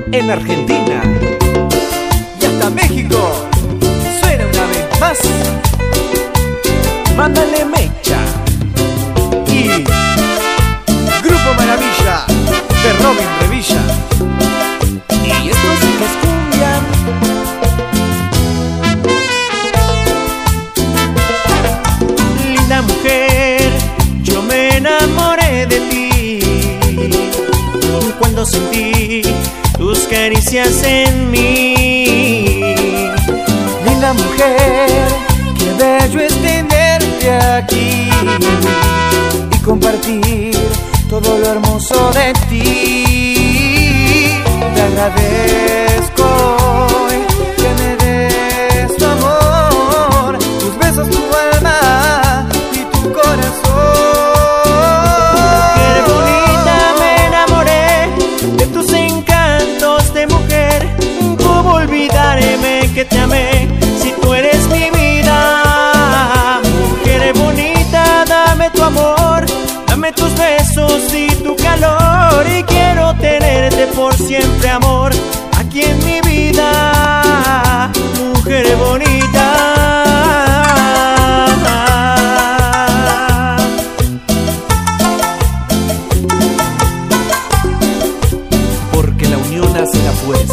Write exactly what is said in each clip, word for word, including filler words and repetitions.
en Argentina y hasta México. Suena una vez más. Mándale Mecha Y Grupo Maravilla de Robin Revilla. y esto sí que es cumbia. Linda mujer, yo me enamoré de ti cuando sentí tus caricias en mí. Linda mujer, qué bello es tenerte aquí y compartir todo lo hermoso de ti. Te agradezco hoy que me des tu amor, tus besos, tu alma y tu corazón. Qué bonita, me enamoré de tus encantos de mujer. ¿Cómo olvidarme que te amé si tú eres mi vida? Mujer bonita, dame tu amor, dame tus besos y tu calor, y quiero tenerte por siempre, amor, aquí en mi vida. Mujer bonita, Porque la unión hace la fuerza.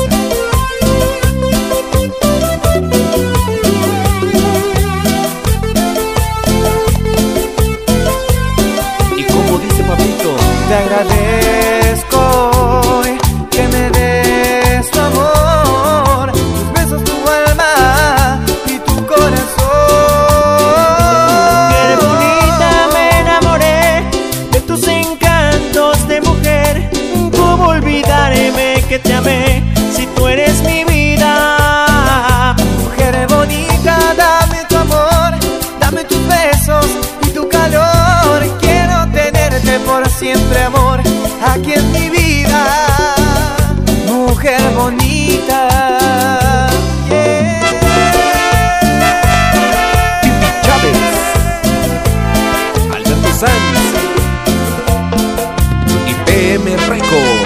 Y como dice Pablito, Te agradezco hoy que me des tu amor, tus besos, tu alma y tu corazón. qué bonita, me enamoré de tus encantos de mujer. ¿Cómo olvidarme que te amé si tú eres mi vida? Mujer bonita, dame tu amor, dame tus besos y tu calor. Quiero tenerte por siempre, amor, aquí en mi vida. Mujer bonita, yeah. Pipi Chávez, Alberto Sanz y P M Records.